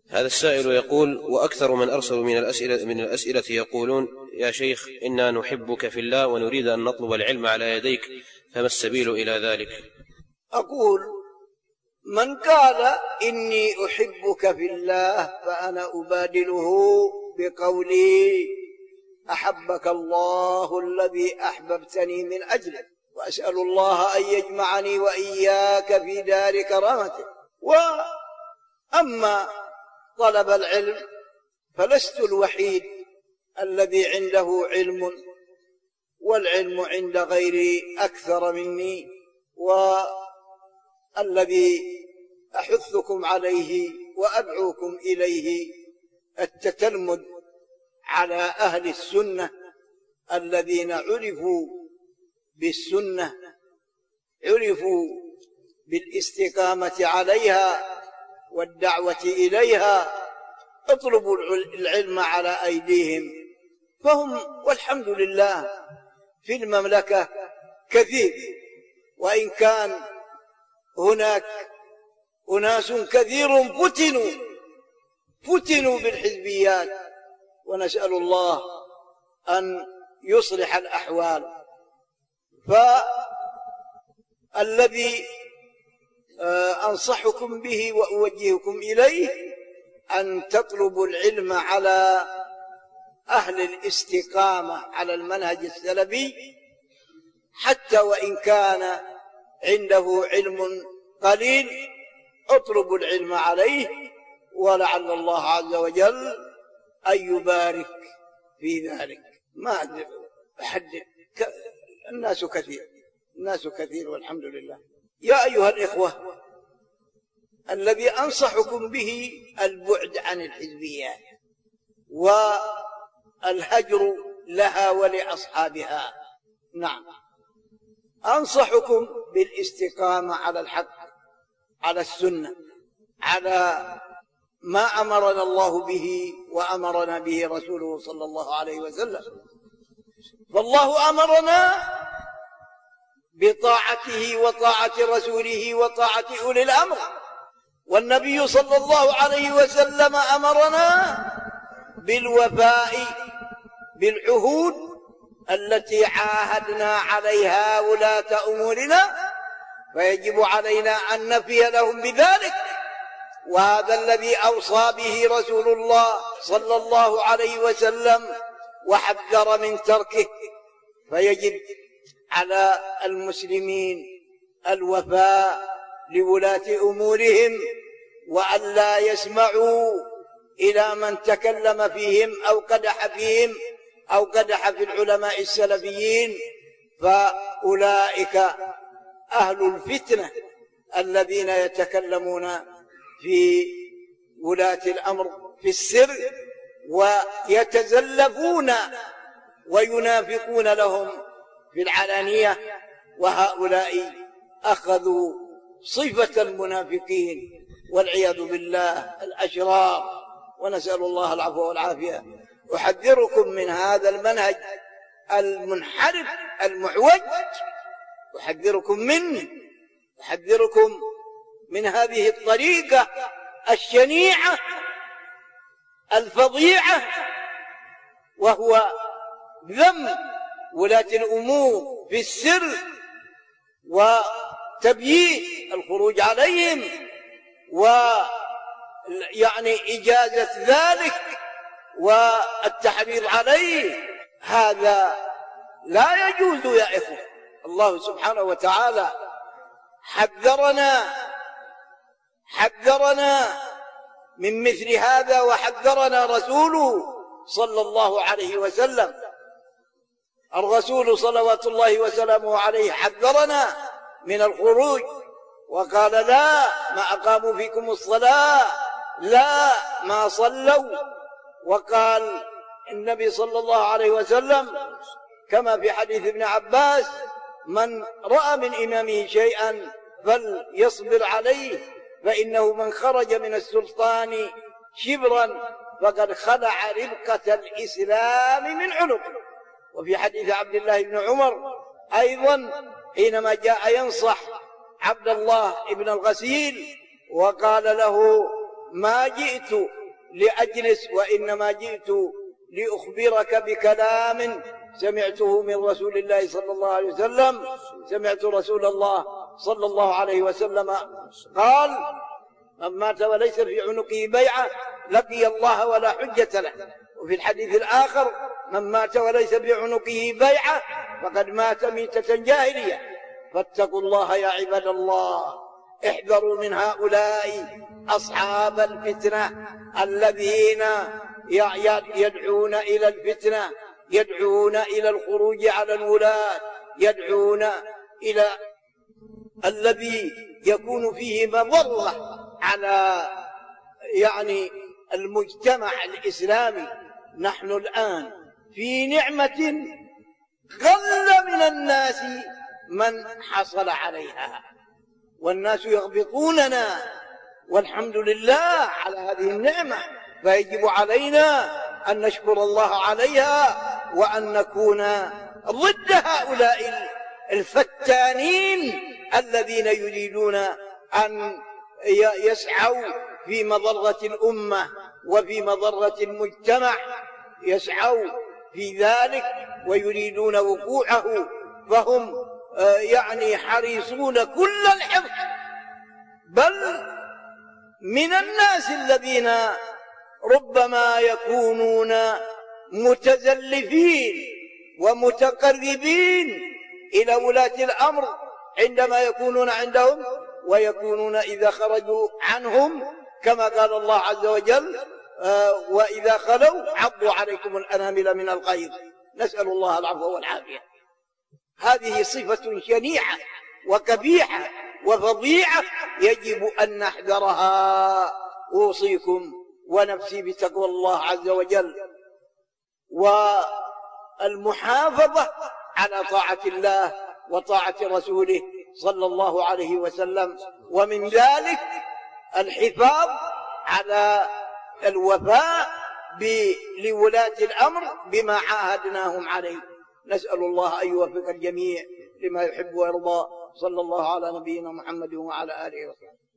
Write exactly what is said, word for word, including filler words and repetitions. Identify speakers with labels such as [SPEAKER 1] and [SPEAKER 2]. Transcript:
[SPEAKER 1] هذا السائل يقول: وأكثر من أرسلوا من الأسئلة, من الأسئلة يقولون: يا شيخ إنا نحبك في الله ونريد أن نطلب العلم على يديك، فما السبيل إلى ذلك؟
[SPEAKER 2] أقول: من قال إني أحبك في الله فأنا أبادله بقولي: أحبك الله الذي أحببتني من أجله، وأسأل الله أن يجمعني وإياك في دار كرامته. وأما طلب العلم فلست الوحيد الذي عنده علم، والعلم عند غيري أكثر مني، والذي أحثكم عليه وأدعوكم إليه التتلمذ على أهل السنة الذين عرفوا بالسنة، عرفوا بالاستقامة عليها والدعوة إليها. اطلبوا العلم على أيديهم، فهم والحمد لله في المملكة كثير، وإن كان هناك أناس كثير فتنوا فتنوا بالحزبيات، ونسأل الله أن يصلح الأحوال. فالذي أنصحكم به وأوجهكم إليه أن تطلبوا العلم على أهل الاستقامة على المنهج السلفي، حتى وإن كان عنده علم قليل اطلبوا العلم عليه، ولعل الله عز وجل أن يبارك في ذلك. ما أدري أحدد، الناس كثير الناس كثير والحمد لله. يا أيها الإخوة، الذي أنصحكم به البعد عن الحزبيات والهجر لها ولأصحابها. نعم، أنصحكم بالاستقامة على الحق، على السنة، على ما أمرنا الله به وأمرنا به رسوله صلى الله عليه وسلم. فالله أمرنا بطاعته وطاعة رسوله وطاعة أولي الأمر، والنبي صلى الله عليه وسلم أمرنا بالوفاء بالعهود التي عاهدنا عليها ولاة أمورنا، فيجب علينا أن نفي لهم بذلك. وهذا الذي أوصى به رسول الله صلى الله عليه وسلم وحذر من تركه، فيجب على المسلمين الوفاء لولاة أمورهم، وأن لا يسمعوا إلى من تكلم فيهم أو قدح فيهم أو قدح في العلماء السلفيين، فأولئك أهل الفتنة الذين يتكلمون في ولاة الأمر في السر ويتزلفون وينافقون لهم في العلانية، وهؤلاء أخذوا صفة المنافقين والعياذ بالله الأشرار، ونسأل الله العفو والعافية. أحذركم من هذا المنهج المنحرف المعوج، أحذركم منه، أحذركم من هذه الطريقة الشنيعة الفظيعة، وهو ذم ولاة الأمور في السر وتبيين الخروج عليهم، ويعني إجازة ذلك والتحريض عليه. هذا لا يجوز يا إخوة. الله سبحانه وتعالى حذرنا حذرنا من مثل هذا، وحذرنا رسوله صلى الله عليه وسلم. الرسول صلوات الله وسلامه عليه حذرنا من الخروج، وقال: لا ما أقاموا فيكم الصلاة لا ما صلوا. وقال النبي صلى الله عليه وسلم كما في حديث ابن عباس: من رأى من إمامه شيئا فليصبر عليه، فإنه من خرج من السلطان شبرا فقد خلع ربقة الإسلام من عنقه. وفي حديث عبد الله بن عمر أيضا حينما جاء ينصح عبد الله بن الغسيل وقال له: ما جئت لأجلس، وإنما جئت لأخبرك بكلام سمعته من رسول الله صلى الله عليه وسلم. سمعت رسول الله صلى الله عليه وسلم قال: من مات وليس في عنقه بيعة لقي الله ولا حجة له. وفي الحديث الآخر: من مات وليس في عنقه بيعة فقد مات ميتة جاهلية. فاتقوا الله يا عباد الله، احذروا من هؤلاء أصحاب الفتنة الذين يدعون إلى الفتنة، يدعون إلى الخروج على الولاة، يدعون إلى الذي يكون فيه مضرة على يعني المجتمع الإسلامي. نحن الآن في نعمة قل من الناس من حصل عليها، والناس يغبطوننا، والحمد لله على هذه النعمة. فيجب علينا أن نشكر الله عليها، وأن نكون ضد هؤلاء الفتانين الذين يريدون أن يسعوا في مضرة الأمة وفي مضرة المجتمع، يسعوا في ذلك ويريدون وقوعه، فهم يعني حريصون كل الحرص. بل من الناس الذين ربما يكونون متزلفين ومتقربين إلى ولاة الأمر عندما يكونون عندهم، ويكونون إذا خرجوا عنهم كما قال الله عز وجل: آه وإذا خلوا عضوا عليكم الأنامل من الغيظ. نسأل الله العفو والعافية. هذه صفة شنيعة وقبيحة وفظيعة يجب أن نحذرها. أوصيكم ونفسي بتقوى الله عز وجل والمحافظة على طاعة الله وطاعة رسوله صلى الله عليه وسلم، ومن ذلك الحفاظ على الوفاء لولاة الأمر بما عاهدناهم عليه. نسأل الله أن يوفق الجميع لما يحب ويرضى. صلى الله على نبينا محمد وعلى آله وصحبه.